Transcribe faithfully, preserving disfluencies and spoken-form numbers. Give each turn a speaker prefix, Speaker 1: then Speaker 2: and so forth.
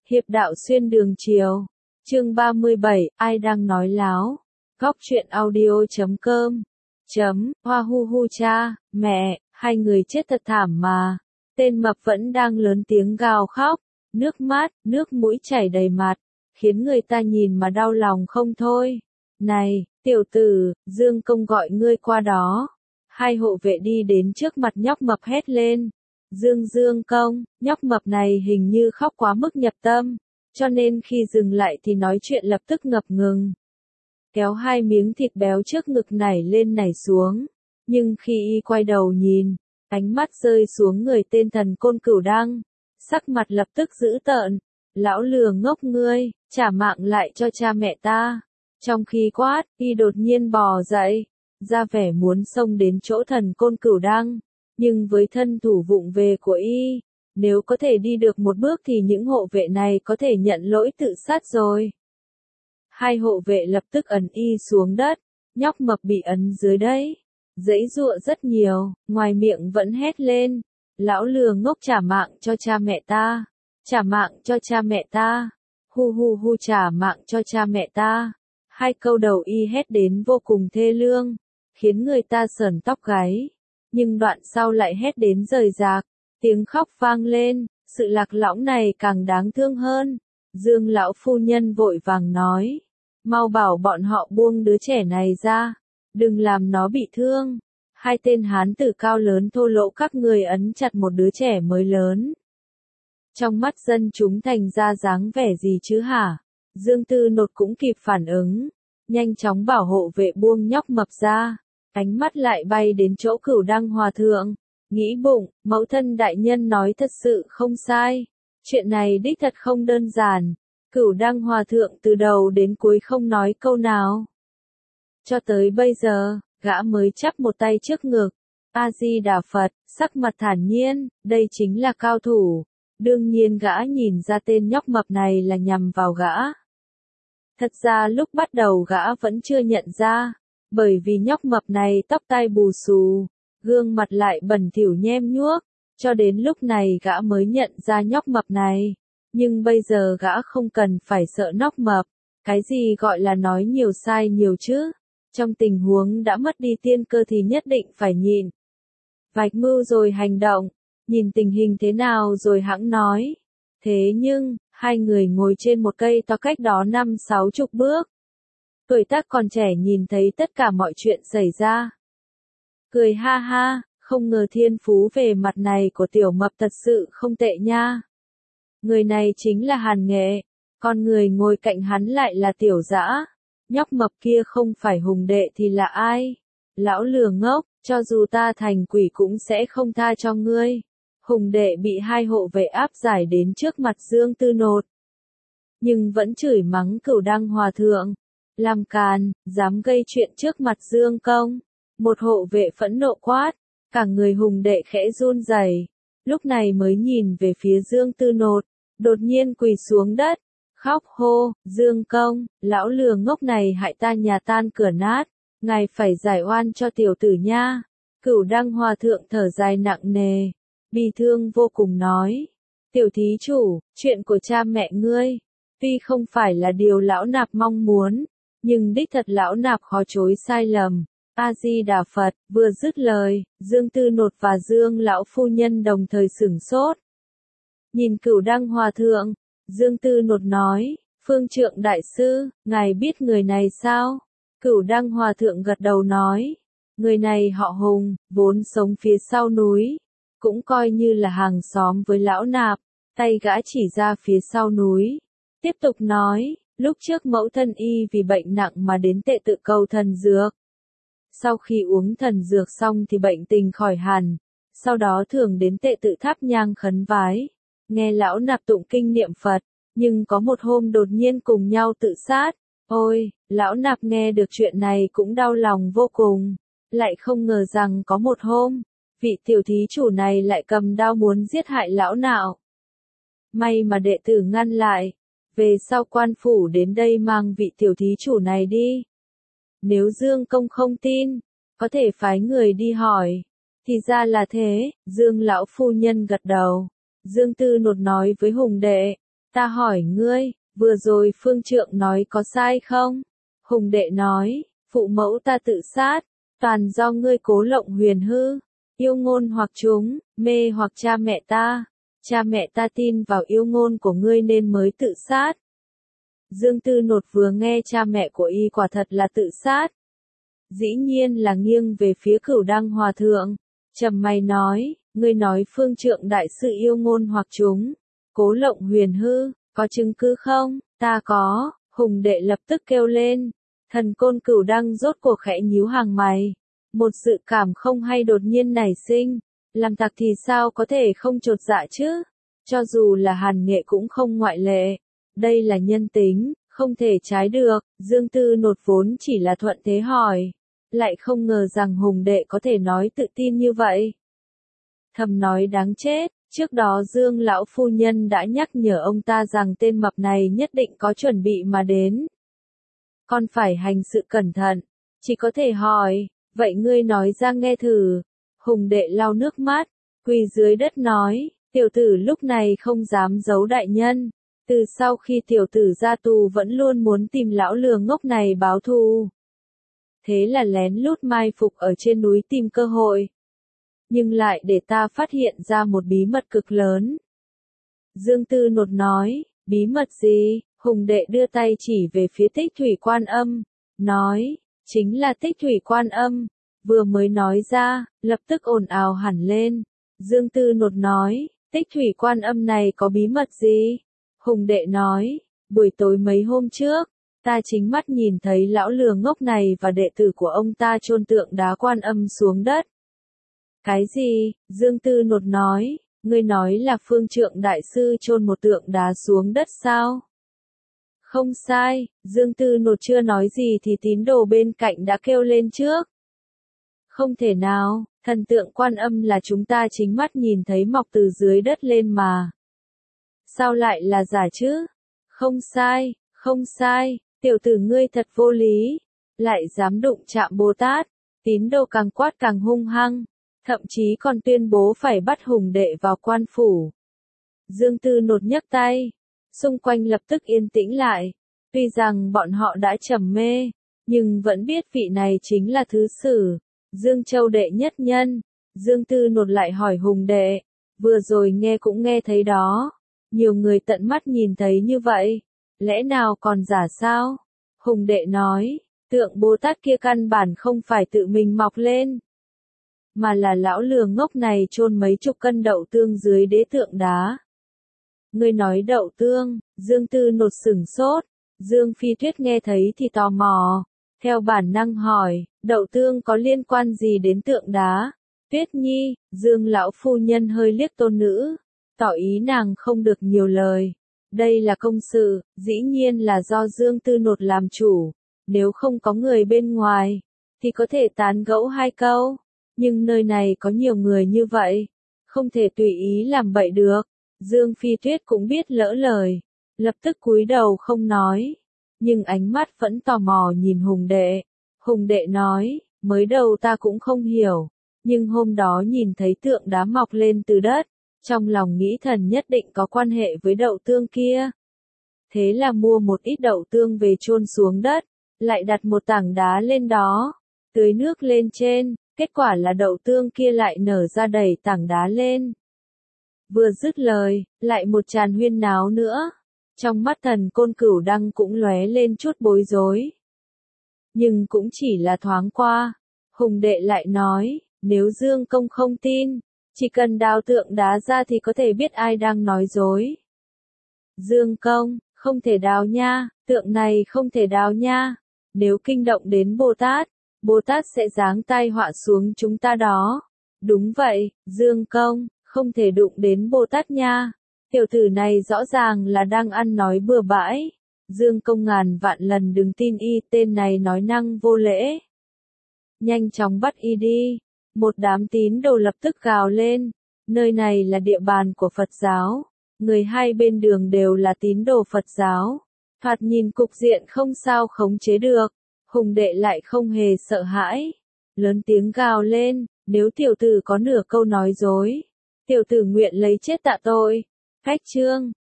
Speaker 1: Hiệp đạo xuyên đường chiều. Chương ba mươi bảy, ai đang nói láo? Góc truyện audio chấm com. Chấm, hoa hu hu cha, mẹ, hai người chết thật thảm mà. Tên mập vẫn đang lớn tiếng gào khóc, nước mắt, nước mũi chảy đầy mặt, khiến người ta nhìn mà đau lòng không thôi. Này, tiểu tử, Dương Công gọi ngươi qua đó. Hai hộ vệ đi đến trước mặt nhóc mập hét lên. Dương Dương Công, nhóc mập này hình như khóc quá mức nhập tâm, cho nên khi dừng lại thì nói chuyện lập tức ngập ngừng. Kéo hai miếng thịt béo trước ngực nảy lên nảy xuống, nhưng khi y quay đầu nhìn, ánh mắt rơi xuống người tên thần côn Cửu Đăng, sắc mặt lập tức dữ tợn. Lão lừa ngốc ngươi, trả mạng lại cho cha mẹ ta. Trong khi quát, y đột nhiên bò dậy, ra vẻ muốn xông đến chỗ thần côn Cửu Đăng. Nhưng với thân thủ vụng về của y, nếu có thể đi được một bước thì những hộ vệ này có thể nhận lỗi tự sát rồi. Hai hộ vệ lập tức ấn y xuống đất, nhóc mập bị ấn dưới đấy, giãy giụa rất nhiều, ngoài miệng vẫn hét lên, lão lừa ngốc trả mạng cho cha mẹ ta, trả mạng cho cha mẹ ta, hu hu hu trả mạng cho cha mẹ ta. Hai câu đầu y hét đến vô cùng thê lương, khiến người ta sởn tóc gáy. Nhưng đoạn sau lại hét đến rời rạc, tiếng khóc vang lên, sự lạc lõng này càng đáng thương hơn. Dương lão phu nhân vội vàng nói, mau bảo bọn họ buông đứa trẻ này ra, đừng làm nó bị thương. Hai tên hán tử cao lớn thô lỗ các người ấn chặt một đứa trẻ mới lớn. Trong mắt dân chúng thành ra dáng vẻ gì chứ hả? Dương Tư Nột cũng kịp phản ứng, nhanh chóng bảo hộ vệ buông nhóc mập ra. Ánh mắt lại bay đến chỗ Cửu Đăng Hòa Thượng, nghĩ bụng, mẫu thân đại nhân nói thật sự không sai, chuyện này đích thật không đơn giản. Cửu Đăng Hòa Thượng từ đầu đến cuối không nói câu nào. Cho tới bây giờ, gã mới chắp một tay trước ngực, A-di-đà Phật, sắc mặt thản nhiên, đây chính là cao thủ, đương nhiên gã nhìn ra tên nhóc mập này là nhằm vào gã. Thật ra lúc bắt đầu gã vẫn chưa nhận ra. Bởi vì nhóc mập này tóc tai bù xù, gương mặt lại bẩn thỉu nhem nhuốc, cho đến lúc này gã mới nhận ra nhóc mập này. Nhưng bây giờ gã không cần phải sợ nhóc mập, cái gì gọi là nói nhiều sai nhiều chứ, trong tình huống đã mất đi tiên cơ thì nhất định phải nhịn. Vạch mưu rồi hành động, nhìn tình hình thế nào rồi hẵng nói. Thế nhưng, hai người ngồi trên một cây to cách đó năm sáu chục bước. Tuổi tác còn trẻ nhìn thấy tất cả mọi chuyện xảy ra. Cười ha ha, không ngờ thiên phú về mặt này của tiểu mập thật sự không tệ nha. Người này chính là Hàn Nghệ, con người ngồi cạnh hắn lại là Tiểu Dã. Nhóc mập kia không phải Hùng đệ thì là ai? Lão lừa ngốc, cho dù ta thành quỷ cũng sẽ không tha cho ngươi. Hùng đệ bị hai hộ vệ áp giải đến trước mặt Dương Tư Nột. Nhưng vẫn chửi mắng Cửu Đăng Hòa Thượng. Làm càn, dám gây chuyện trước mặt Dương Công. Một hộ vệ phẫn nộ quát, cả người Hùng đệ khẽ run rẩy, lúc này mới nhìn về phía Dương Tư Nột, đột nhiên quỳ xuống đất, khóc hô, Dương Công, lão lừa ngốc này hại ta nhà tan cửa nát, ngài phải giải oan cho tiểu tử nha. Cửu Đăng Hòa Thượng thở dài nặng nề, bi thương vô cùng nói, tiểu thí chủ, chuyện của cha mẹ ngươi, tuy không phải là điều lão nạp mong muốn, nhưng đích thật lão nạp khó chối sai lầm. A-di-đà Phật, vừa dứt lời, Dương Tư Nột và Dương lão phu nhân đồng thời sửng sốt. Nhìn Cửu Đăng Hòa Thượng, Dương Tư Nột nói, Phương Trượng đại sư, ngài biết người này sao? Cửu Đăng Hòa Thượng gật đầu nói, người này họ Hùng, vốn sống phía sau núi, cũng coi như là hàng xóm với lão nạp. Tay gã chỉ ra phía sau núi, tiếp tục nói, lúc trước mẫu thân y vì bệnh nặng mà đến Tệ Tự cầu thần dược. Sau khi uống thần dược xong thì bệnh tình khỏi hẳn, sau đó thường đến Tệ Tự thắp nhang khấn vái, nghe lão nạp tụng kinh niệm Phật, nhưng có một hôm đột nhiên cùng nhau tự sát. Ôi, lão nạp nghe được chuyện này cũng đau lòng vô cùng, lại không ngờ rằng có một hôm, vị tiểu thí chủ này lại cầm đao muốn giết hại lão nạo. May mà đệ tử ngăn lại. Về sau quan phủ đến đây mang vị tiểu thí chủ này đi. Nếu Dương Công không tin, có thể phái người đi hỏi. Thì ra là thế, Dương lão phu nhân gật đầu. Dương Tư Nột nói với Hùng đệ, Ta hỏi ngươi, vừa rồi phương trượng nói có sai không? Hùng đệ nói, phụ mẫu ta tự sát, toàn do ngươi cố lộng huyền hư, yêu ngôn hoặc chúng, mê hoặc cha mẹ ta. Cha mẹ ta tin vào yêu ngôn của ngươi nên mới tự sát. Dương Tư Nột vừa nghe cha mẹ của y quả thật là tự sát. Dĩ nhiên là nghiêng về phía Cửu Đăng Hòa Thượng. Trầm mày nói, ngươi nói phương trượng đại sư yêu ngôn hoặc chúng, cố lộng huyền hư, có chứng cứ không? Ta có. Hùng đệ lập tức kêu lên. Thần côn Cửu Đăng rốt cuộc khẽ nhíu hàng mày. Một dự cảm không hay đột nhiên nảy sinh. Làm tặc thì sao có thể không chột dạ chứ? Cho dù là Hàn Nghệ cũng không ngoại lệ. Đây là nhân tính, không thể trái được. Dương Tư Nột vốn chỉ là thuận thế hỏi. Lại không ngờ rằng Hùng đệ có thể nói tự tin như vậy. Thầm nói đáng chết, trước đó Dương lão phu nhân đã nhắc nhở ông ta rằng tên mập này nhất định có chuẩn bị mà đến. Còn phải hành sự cẩn thận, chỉ có thể hỏi, vậy ngươi nói ra nghe thử. Hùng đệ lau nước mắt, quỳ dưới đất nói, tiểu tử lúc này không dám giấu đại nhân. Từ sau khi tiểu tử ra tù vẫn luôn muốn tìm lão lừa ngốc này báo thù. Thế là lén lút mai phục ở trên núi tìm cơ hội. Nhưng lại để ta phát hiện ra một bí mật cực lớn. Dương Tư Nột nói, bí mật gì? Hùng đệ đưa tay chỉ về phía Tích Thủy Quan Âm, nói, chính là Tích Thủy Quan Âm. Vừa mới nói ra, lập tức ồn ào hẳn lên. Dương Tư Nột nói, Tích Thủy Quan Âm này có bí mật gì? Hùng đệ nói, buổi tối mấy hôm trước, ta chính mắt nhìn thấy lão lừa ngốc này và đệ tử của ông ta chôn tượng đá Quan Âm xuống đất. Cái gì? Dương Tư Nột nói, ngươi nói là phương trượng đại sư chôn một tượng đá xuống đất sao? Không sai, Dương Tư Nột chưa nói gì thì tín đồ bên cạnh đã kêu lên trước. Không thể nào, thần tượng Quan Âm là chúng ta chính mắt nhìn thấy mọc từ dưới đất lên mà. Sao lại là giả chứ? Không sai, không sai, tiểu tử ngươi thật vô lý, lại dám đụng chạm Bồ Tát. Tín đồ càng quát càng hung hăng, thậm chí còn tuyên bố phải bắt Hùng đệ vào quan phủ. Dương Tư Nột nhấc tay, xung quanh lập tức yên tĩnh lại. Tuy rằng bọn họ đã trầm mê, nhưng vẫn biết vị này chính là thứ sử, Dương Châu đệ nhất nhân. Dương Tư Nột lại hỏi Hùng đệ, vừa rồi nghe cũng nghe thấy đó, nhiều người tận mắt nhìn thấy như vậy, lẽ nào còn giả sao? Hùng đệ nói, tượng Bồ Tát kia căn bản không phải tự mình mọc lên, mà là lão lừa ngốc này chôn mấy chục cân đậu tương dưới đế tượng đá. Ngươi nói đậu tương? Dương Tư Nột sửng sốt. Dương Phi Tuyết nghe thấy thì tò mò, theo bản năng hỏi, đậu tương có liên quan gì đến tượng đá? Tuyết Nhi, Dương lão phu nhân hơi liếc tôn nữ, tỏ ý nàng không được nhiều lời. Đây là công sự, dĩ nhiên là do Dương Tư Nột làm chủ, nếu không có người bên ngoài, thì có thể tán gẫu hai câu. Nhưng nơi này có nhiều người như vậy, không thể tùy ý làm bậy được. Dương Phi Tuyết cũng biết lỡ lời, lập tức cúi đầu không nói, nhưng ánh mắt vẫn tò mò nhìn Hùng đệ. Hùng đệ nói, mới đầu ta cũng không hiểu, nhưng hôm đó nhìn thấy tượng đá mọc lên từ đất, trong lòng nghĩ thần nhất định có quan hệ với đậu tương kia. Thế là mua một ít đậu tương về chôn xuống đất, lại đặt một tảng đá lên đó, tưới nước lên trên, kết quả là đậu tương kia lại nở ra đẩy tảng đá lên. Vừa dứt lời, lại một tràn huyên náo nữa. Trong mắt thần côn Cửu Đăng cũng lóe lên chút bối rối. Nhưng cũng chỉ là thoáng qua. Hùng đệ lại nói, nếu Dương Công không tin, chỉ cần đào tượng đá ra thì có thể biết ai đang nói dối. Dương Công, không thể đào nha, tượng này không thể đào nha. Nếu kinh động đến Bồ Tát, Bồ Tát sẽ giáng tai họa xuống chúng ta đó. Đúng vậy, Dương Công, không thể đụng đến Bồ Tát nha. Tiểu tử này rõ ràng là đang ăn nói bừa bãi. Dương Công ngàn vạn lần đừng tin y, tên này nói năng vô lễ. Nhanh chóng bắt y đi. Một đám tín đồ lập tức gào lên. Nơi này là địa bàn của Phật giáo. Người hai bên đường đều là tín đồ Phật giáo. Thoạt nhìn cục diện không sao khống chế được. Hùng đệ lại không hề sợ hãi. Lớn tiếng gào lên, nếu tiểu tử có nửa câu nói dối, tiểu tử nguyện lấy chết tạ tội. Khách chương.